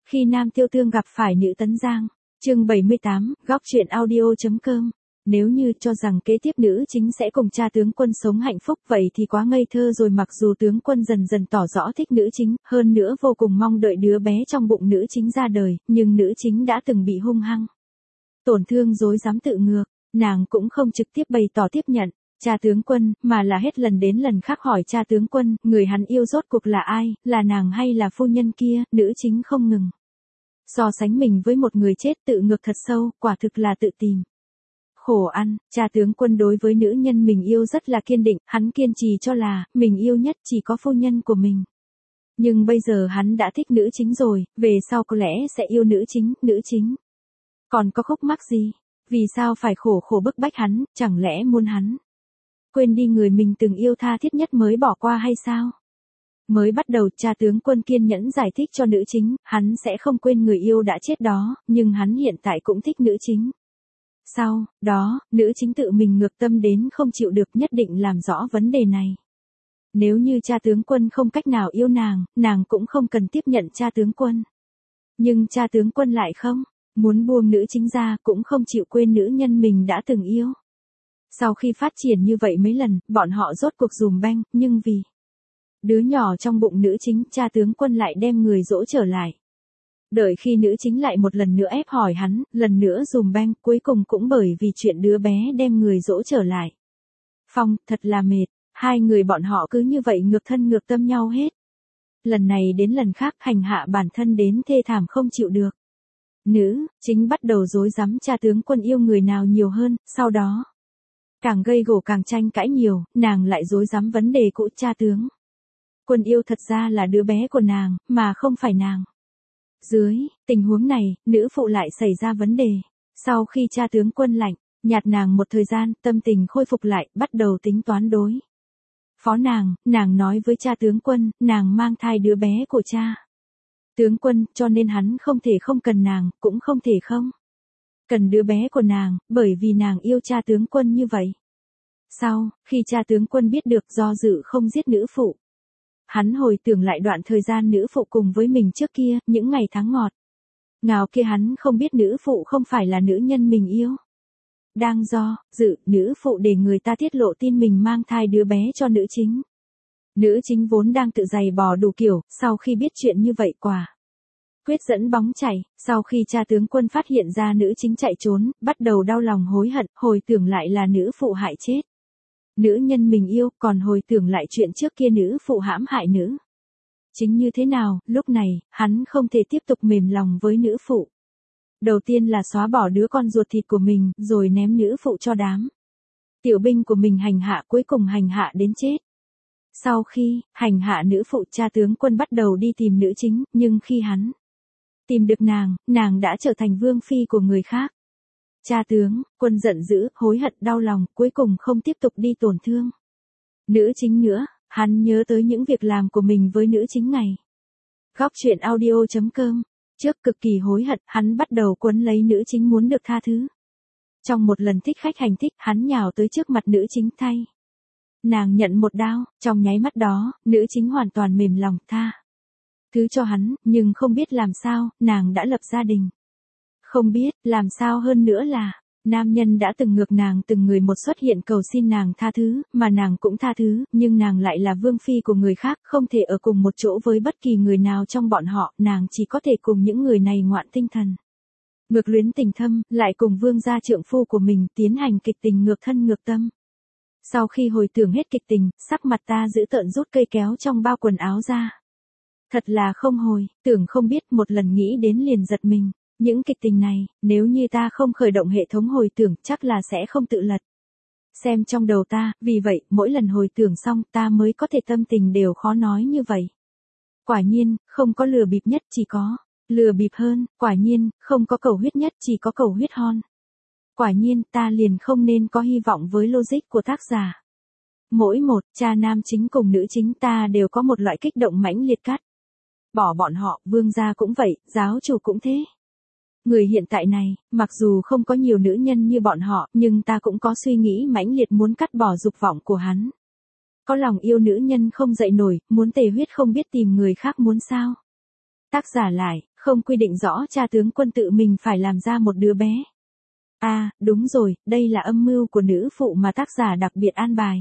Khi Nam Tiêu Tương gặp phải nữ Tấn Giang. Chương 78, góc truyện audio.com. Nếu như cho rằng kế tiếp nữ chính sẽ cùng cha tướng quân sống hạnh phúc vậy thì quá ngây thơ rồi, mặc dù tướng quân dần dần tỏ rõ thích nữ chính, hơn nữa vô cùng mong đợi đứa bé trong bụng nữ chính ra đời, nhưng nữ chính đã từng bị hung hăng tổn thương dối dám tự ngược, nàng cũng không trực tiếp bày tỏ tiếp nhận cha tướng quân, mà là hết lần đến lần khác hỏi cha tướng quân, người hắn yêu rốt cuộc là ai, là nàng hay là phu nhân kia. Nữ chính không ngừng so sánh mình với một người chết, tự ngược thật sâu, quả thực là tự tìm khổ ăn. Cha tướng quân đối với nữ nhân mình yêu rất là kiên định, hắn kiên trì cho là mình yêu nhất chỉ có phu nhân của mình. Nhưng bây giờ hắn đã thích nữ chính rồi, về sau có lẽ sẽ yêu nữ chính. Còn có khúc mắc gì? Vì sao phải khổ bức bách hắn, chẳng lẽ muốn hắn quên đi người mình từng yêu tha thiết nhất mới bỏ qua hay sao? Mới bắt đầu cha tướng quân kiên nhẫn giải thích cho nữ chính, hắn sẽ không quên người yêu đã chết đó, nhưng hắn hiện tại cũng thích nữ chính. Sau đó, nữ chính tự mình ngược tâm đến không chịu được, nhất định làm rõ vấn đề này. Nếu như cha tướng quân không cách nào yêu nàng, nàng cũng không cần tiếp nhận cha tướng quân. Nhưng cha tướng quân lại không muốn buông nữ chính ra, cũng không chịu quên nữ nhân mình đã từng yêu. Sau khi phát triển như vậy mấy lần, bọn họ rốt cuộc dùm beng, nhưng vì đứa nhỏ trong bụng nữ chính, cha tướng quân lại đem người dỗ trở lại. Đợi khi nữ chính lại một lần nữa ép hỏi hắn, lần nữa dùm beng, cuối cùng cũng bởi vì chuyện đứa bé đem người dỗ trở lại. Phong, thật là mệt, hai người bọn họ cứ như vậy ngược thân ngược tâm nhau hết. Lần này đến lần khác hành hạ bản thân đến thê thảm không chịu được. Nữ chính bắt đầu rối rắm cha tướng quân yêu người nào nhiều hơn, sau đó càng gây gổ càng tranh cãi nhiều, nàng lại rối rắm vấn đề cũ, cha tướng quân yêu thật ra là đứa bé của nàng, mà không phải nàng. Dưới tình huống này, nữ phụ lại xảy ra vấn đề. Sau khi cha tướng quân lạnh nhạt nàng một thời gian, tâm tình khôi phục lại, bắt đầu tính toán đối phó nàng nói với cha tướng quân, nàng mang thai đứa bé của cha tướng quân, cho nên hắn không thể không cần nàng, cũng không thể không cần đứa bé của nàng, bởi vì nàng yêu cha tướng quân như vậy. Sau khi cha tướng quân biết được, do dự không giết nữ phụ. Hắn hồi tưởng lại đoạn thời gian nữ phụ cùng với mình trước kia, những ngày tháng ngọt ngào kia, hắn không biết nữ phụ không phải là nữ nhân mình yêu. Đang do dự, nữ phụ để người ta tiết lộ tin mình mang thai đứa bé cho nữ chính. Nữ chính vốn đang tự giày bò đủ kiểu, sau khi biết chuyện như vậy quả quyết dẫn bóng chảy. Sau khi cha tướng quân phát hiện ra nữ chính chạy trốn, bắt đầu đau lòng hối hận, hồi tưởng lại là nữ phụ hại chết nữ nhân mình yêu, còn hồi tưởng lại chuyện trước kia nữ phụ hãm hại nữ chính như thế nào. Lúc này, hắn không thể tiếp tục mềm lòng với nữ phụ. Đầu tiên là xóa bỏ đứa con ruột thịt của mình, rồi ném nữ phụ cho đám tiểu binh của mình hành hạ, cuối cùng hành hạ đến chết. Sau khi hành hạ nữ phụ, cha tướng quân bắt đầu đi tìm nữ chính, nhưng khi hắn tìm được nàng đã trở thành vương phi của người khác. Cha tướng quân giận dữ, hối hận, đau lòng, cuối cùng không tiếp tục đi tổn thương nữ chính nữa. Hắn nhớ tới những việc làm của mình với nữ chính ngày. Góc truyện audio.com. Trước cực kỳ hối hận, hắn bắt đầu quấn lấy nữ chính muốn được tha thứ. Trong một lần thích khách hành thích, hắn nhào tới trước mặt nữ chính thay nàng nhận một đao, trong nháy mắt đó, nữ chính hoàn toàn mềm lòng tha thứ cho hắn, nhưng không biết làm sao, nàng đã lập gia đình. Không biết làm sao hơn nữa là nam nhân đã từng ngược nàng từng người một xuất hiện cầu xin nàng tha thứ, mà nàng cũng tha thứ, nhưng nàng lại là vương phi của người khác, không thể ở cùng một chỗ với bất kỳ người nào trong bọn họ, nàng chỉ có thể cùng những người này ngoạn tinh thần. Ngược luyến tình thâm, lại cùng vương gia trượng phu của mình tiến hành kịch tình ngược thân ngược tâm. Sau khi hồi tưởng hết kịch tình, sắc mặt ta dữ tợn rút cây kéo trong bao quần áo ra. Thật là không hồi tưởng không biết, một lần nghĩ đến liền giật mình. Những kịch tình này, nếu như ta không khởi động hệ thống hồi tưởng, chắc là sẽ không tự lật xem trong đầu ta, vì vậy, mỗi lần hồi tưởng xong, ta mới có thể tâm tình đều khó nói như vậy. Quả nhiên, không có lừa bịp nhất, chỉ có lừa bịp hơn, quả nhiên, không có cầu huyết nhất, chỉ có cầu huyết hon. Quả nhiên, ta liền không nên có hy vọng với logic của tác giả. Mỗi một, cha nam chính cùng nữ chính ta đều có một loại kích động mãnh liệt cắt bỏ bọn họ, vương gia cũng vậy, giáo chủ cũng thế. Người hiện tại này, mặc dù không có nhiều nữ nhân như bọn họ, nhưng ta cũng có suy nghĩ mãnh liệt muốn cắt bỏ dục vọng của hắn. Có lòng yêu nữ nhân không dậy nổi, muốn tề huyết không biết tìm người khác muốn sao. Tác giả lại, Không quy định rõ cha tướng quân tự mình phải làm ra một đứa bé. À, đúng rồi, đây là âm mưu của nữ phụ mà tác giả đặc biệt an bài.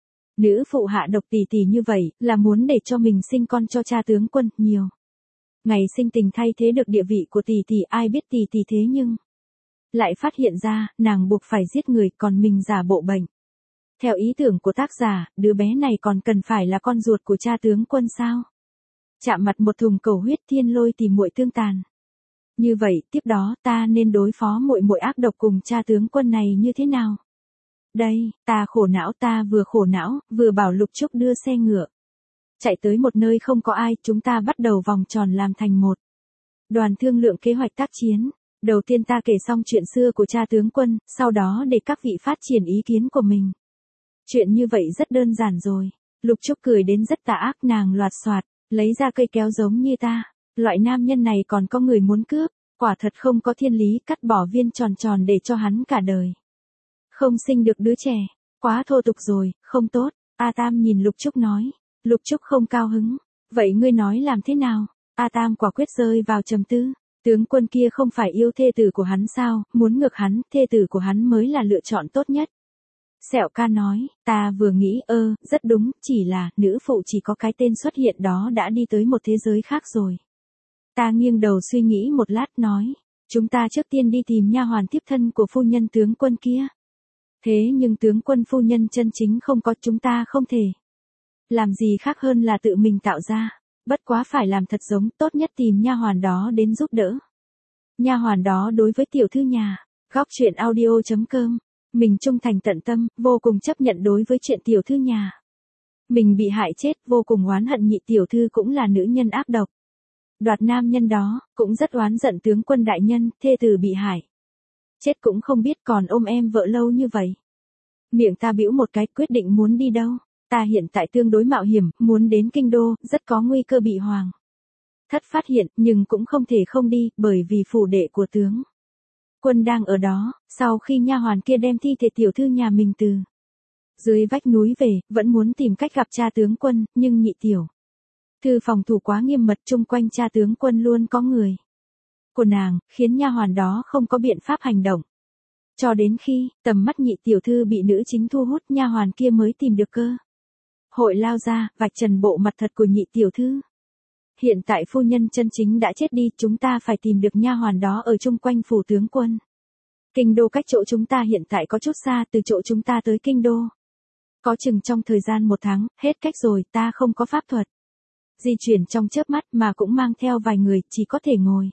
Nữ phụ hạ độc tỷ tỷ như vậy, là muốn để cho mình sinh con cho cha tướng quân, nhiều. Ngày sinh tình thay thế được địa vị của tỷ tỷ, ai biết tỷ tỷ thế nhưng lại phát hiện ra, nàng buộc phải giết người, còn mình giả bộ bệnh. Theo ý tưởng của tác giả, đứa bé này còn cần phải là con ruột của cha tướng quân sao? Chạm mặt một thùng cầu huyết, thiên lôi tìm muội tương tàn. Như vậy, tiếp đó ta nên đối phó muội muội ác độc cùng cha tướng quân này như thế nào? Đây, ta vừa khổ não, vừa bảo Lục Trúc đưa xe ngựa. Chạy tới một nơi không có ai, chúng ta bắt đầu vòng tròn làm thành một đoàn thương lượng kế hoạch tác chiến. Đầu tiên ta kể xong chuyện xưa của cha tướng quân, sau đó để các vị phát triển ý kiến của mình. Chuyện như vậy rất đơn giản rồi. Lục Trúc cười đến rất tà ác, nàng loạt soạt, lấy ra cây kéo giống như ta. Loại nam nhân này còn có người muốn cướp, quả thật không có thiên lý, cắt bỏ viên tròn tròn để cho hắn cả đời. Không sinh được đứa trẻ, quá thô tục rồi, không tốt. A Tam nhìn Lục Trúc nói. Lục Trúc không cao hứng. Vậy ngươi nói làm thế nào? A Tam quả quyết rơi vào trầm tư. Tướng quân kia không phải yêu thê tử của hắn sao, muốn ngược hắn, thê tử của hắn mới là lựa chọn tốt nhất. Sẹo ca nói, ta vừa nghĩ rất đúng, chỉ là, nữ phụ chỉ có cái tên xuất hiện đó đã đi tới một thế giới khác rồi. Ta nghiêng đầu suy nghĩ một lát nói, chúng ta trước tiên đi tìm nha hoàn tiếp thân của phu nhân tướng quân kia. Thế nhưng tướng quân phu nhân chân chính không có, chúng ta không thể làm gì khác hơn là tự mình tạo ra. Bất quá phải làm thật giống, tốt nhất tìm nha hoàn đó đến giúp đỡ. Nha hoàn đó đối với tiểu thư nhà, góc truyện audio.com, mình trung thành tận tâm, vô cùng chấp nhận đối với chuyện tiểu thư nhà. Mình bị hại chết, vô cùng oán hận nhị tiểu thư cũng là nữ nhân ác độc. Đoạt nam nhân đó, cũng rất oán giận tướng quân đại nhân, thê tử bị hại. Chết cũng không biết còn ôm em vợ lâu như vậy. Miệng ta bĩu một cái, quyết định muốn đi đâu. Ta hiện tại tương đối mạo hiểm, muốn đến kinh đô, rất có nguy cơ bị hoàng thất phát hiện, nhưng cũng không thể không đi, bởi vì phủ đệ của tướng quân đang ở đó. Sau khi nha hoàn kia đem thi thể tiểu thư nhà mình từ dưới vách núi về, vẫn muốn tìm cách gặp cha tướng quân, nhưng nhị tiểu thư phòng thủ quá nghiêm mật, chung quanh cha tướng quân luôn có người của nàng, khiến nha hoàn đó không có biện pháp hành động. Cho đến khi tầm mắt nhị tiểu thư bị nữ chính thu hút, nha hoàn kia mới tìm được cơ hội lao ra, vạch trần bộ mặt thật của nhị tiểu thư. Hiện tại phu nhân chân chính đã chết đi, chúng ta phải tìm được nha hoàn đó ở chung quanh phủ tướng quân. Kinh đô cách chỗ chúng ta hiện tại có chút xa, từ chỗ chúng ta tới kinh đô có chừng trong thời gian 1 tháng, hết cách rồi, ta không có pháp thuật di chuyển trong chớp mắt, mà cũng mang theo vài người, chỉ có thể ngồi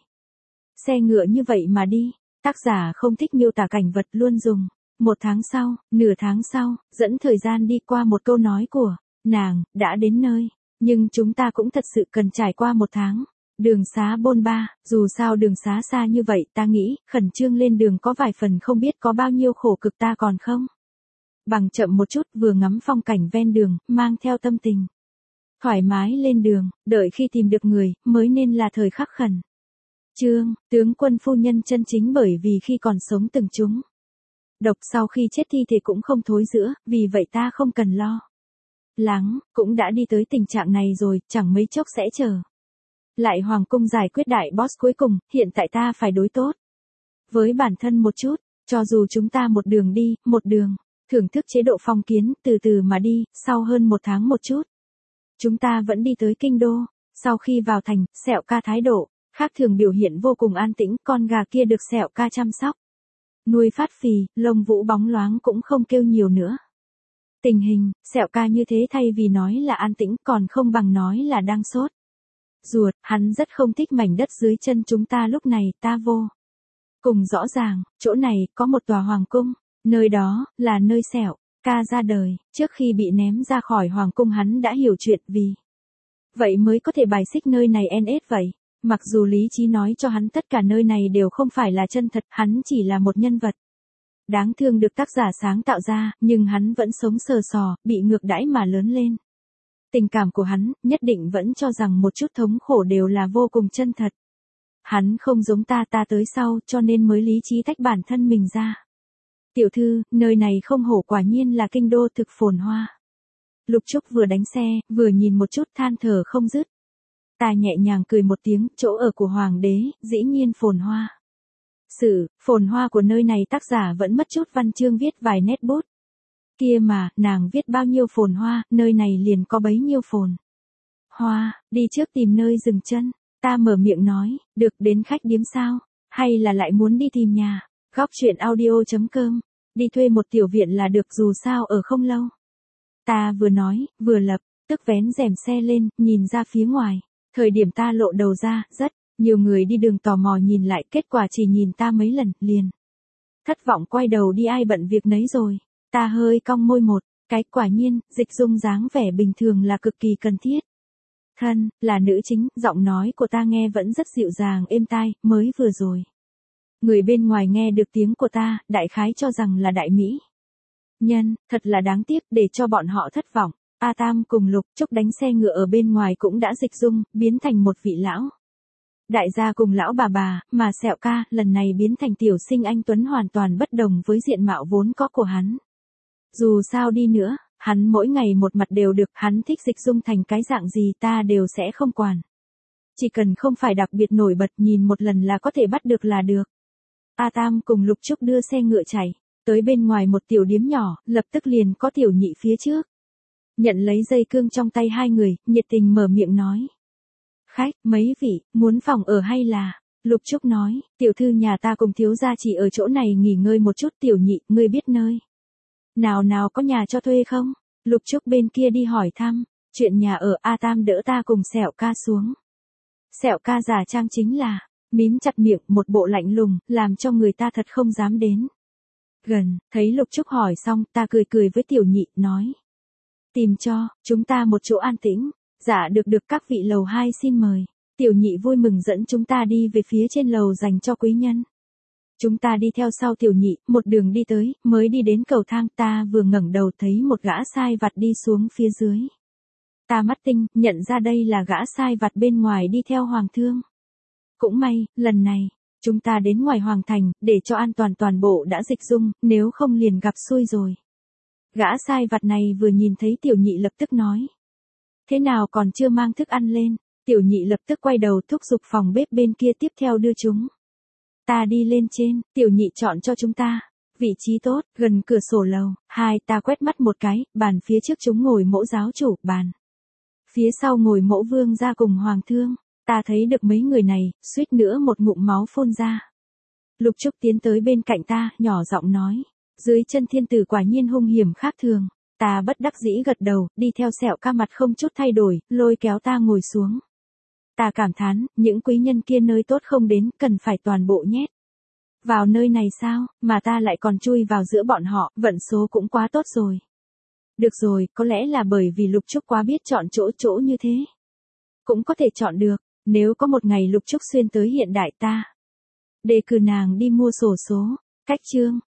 xe ngựa như vậy mà đi. Tác giả không thích miêu tả cảnh vật, luôn dùng 1 tháng sau, nửa tháng sau, dẫn thời gian đi qua một câu nói của nàng, đã đến nơi. Nhưng chúng ta cũng thật sự cần trải qua 1 tháng. Đường xá bôn ba, dù sao đường xá xa như vậy, ta nghĩ, khẩn trương lên đường có vài phần không biết có bao nhiêu khổ cực ta còn không. Bằng chậm một chút, vừa ngắm phong cảnh ven đường, mang theo tâm tình thoải mái lên đường, đợi khi tìm được người, mới nên là thời khắc khẩn tướng quân phu nhân chân chính, bởi vì khi còn sống từng chúng độc, sau khi chết thi thể cũng không thối rữa, vì vậy ta không cần lo lắng, cũng đã đi tới tình trạng này rồi, chẳng mấy chốc sẽ trở lại hoàng cung giải quyết đại boss cuối cùng. Hiện tại ta phải đối tốt với bản thân một chút, cho dù chúng ta một đường thưởng thức chế độ phong kiến, từ từ mà đi. Sau hơn 1 tháng một chút, chúng ta vẫn đi tới kinh đô. Sau khi vào thành, Sẹo ca thái độ khác thường, biểu hiện vô cùng an tĩnh, con gà kia được Sẹo ca chăm sóc nuôi phát phì, lông vũ bóng loáng, cũng không kêu nhiều nữa. Tình hình, Sẹo ca như thế thay vì nói là an tĩnh, còn không bằng nói là đang sốt ruột. Hắn rất không thích mảnh đất dưới chân chúng ta lúc này, ta vô cùng rõ ràng, chỗ này có một tòa hoàng cung, nơi đó là nơi Sẹo ca ra đời. Trước khi bị ném ra khỏi hoàng cung, hắn đã hiểu chuyện, vì vậy mới có thể bài xích nơi này NS vậy. Mặc dù lý trí nói cho hắn tất cả nơi này đều không phải là chân thật, hắn chỉ là một nhân vật đáng thương được tác giả sáng tạo ra, nhưng hắn vẫn sống sờ sò, bị ngược đãi mà lớn lên. Tình cảm của hắn, nhất định vẫn cho rằng một chút thống khổ đều là vô cùng chân thật. Hắn không giống ta tới sau, cho nên mới lý trí tách bản thân mình ra. Tiểu thư, nơi này không hổ, quả nhiên là kinh đô thực phồn hoa. Lục Trúc vừa đánh xe, vừa nhìn một chút, than thở không dứt. Ta nhẹ nhàng cười một tiếng, chỗ ở của hoàng đế, dĩ nhiên phồn hoa. Sự, phồn hoa của nơi này tác giả vẫn mất chút văn chương viết vài nét bút. Kia mà, nàng viết bao nhiêu phồn hoa, nơi này liền có bấy nhiêu phồn. Hoa, đi trước tìm nơi dừng chân. Ta mở miệng nói, được đến khách điếm sao? Hay là lại muốn đi tìm nhà? Góc chuyện audio.com. Đi thuê một tiểu viện là được dù sao ở không lâu. Ta vừa nói, vừa lập, tức vén rèm xe lên, nhìn ra phía ngoài. Thời điểm ta lộ đầu ra, rất nhiều người đi đường tò mò nhìn lại, kết quả chỉ nhìn ta mấy lần, liền. Thất vọng quay đầu đi, ai bận việc nấy rồi. Ta hơi cong môi một cái, quả nhiên, Dịch Dung dáng vẻ bình thường là cực kỳ cần thiết. Thân, là nữ chính, giọng nói của ta nghe vẫn rất dịu dàng êm tai, mới vừa rồi. Người bên ngoài nghe được tiếng của ta, đại khái cho rằng là đại mỹ nhân, thật là đáng tiếc để cho bọn họ thất vọng. A Tam cùng Lục Trúc đánh xe ngựa ở bên ngoài cũng đã Dịch Dung, biến thành một vị lão đại gia cùng lão bà, mà Sẹo Ca lần này biến thành tiểu sinh anh tuấn hoàn toàn bất đồng với diện mạo vốn có của hắn. Dù sao đi nữa, hắn mỗi ngày một mặt đều được, hắn thích Dịch Dung thành cái dạng gì ta đều sẽ không quản. Chỉ cần không phải đặc biệt nổi bật, nhìn một lần là có thể bắt được là được. A Tam cùng Lục Trúc đưa xe ngựa chạy tới bên ngoài một tiểu điếm nhỏ, lập tức liền có Tiểu Nhị phía trước. Nhận lấy dây cương trong tay hai người, nhiệt tình mở miệng nói. Khách, mấy vị, muốn phòng ở hay là? Lục Trúc nói, tiểu thư nhà ta cùng thiếu gia chỉ ở chỗ này nghỉ ngơi một chút. Tiểu Nhị, ngươi biết nơi nào có nhà cho thuê không? Lục Trúc bên kia đi hỏi thăm, chuyện nhà ở. A Tam đỡ ta cùng Sẹo Ca xuống. Sẹo Ca giả trang chính là, mím chặt miệng, một bộ lạnh lùng, làm cho người ta thật không dám đến gần. Thấy Lục Trúc hỏi xong, ta cười với Tiểu Nhị, nói. Tìm cho chúng ta một chỗ an tĩnh. Dạ được các vị, lầu 2 xin mời. Tiểu Nhị vui mừng dẫn chúng ta đi về phía trên lầu dành cho quý nhân. Chúng ta đi theo sau Tiểu Nhị, một đường đi tới, mới đi đến cầu thang, ta vừa ngẩng đầu thấy một gã sai vặt đi xuống phía dưới. Ta mắt tinh, nhận ra đây là gã sai vặt bên ngoài đi theo hoàng thương. Cũng may, lần này, chúng ta đến ngoài hoàng thành, để cho an toàn bộ đã Dịch Dung, nếu không liền gặp xui rồi. Gã sai vặt này vừa nhìn thấy Tiểu Nhị lập tức nói. Thế nào còn chưa mang thức ăn lên? Tiểu Nhị lập tức quay đầu thúc giục phòng bếp bên kia tiếp theo đưa chúng ta đi lên trên. Tiểu Nhị chọn cho chúng ta vị trí tốt, gần cửa sổ lầu. Ta quét mắt một cái, bàn phía trước chúng ngồi mẫu giáo chủ, bàn phía sau ngồi mẫu vương gia cùng hoàng thương. Ta thấy được mấy người này, suýt nữa một ngụm máu phun ra. Lục Trúc tiến tới bên cạnh ta, nhỏ giọng nói. Dưới chân thiên tử quả nhiên hung hiểm khác thường. Ta bất đắc dĩ gật đầu, đi theo Sẹo Ca mặt không chút thay đổi, lôi kéo ta ngồi xuống. Ta cảm thán, những quý nhân kia nơi tốt không đến, cần phải toàn bộ nhét vào nơi này sao, mà ta lại còn chui vào giữa bọn họ, vận số cũng quá tốt rồi. Được rồi, có lẽ là bởi vì Lục Trúc quá biết chọn chỗ như thế. Cũng có thể chọn được, nếu có một ngày Lục Trúc xuyên tới hiện đại ta đề cử nàng đi mua xổ số. Cách chương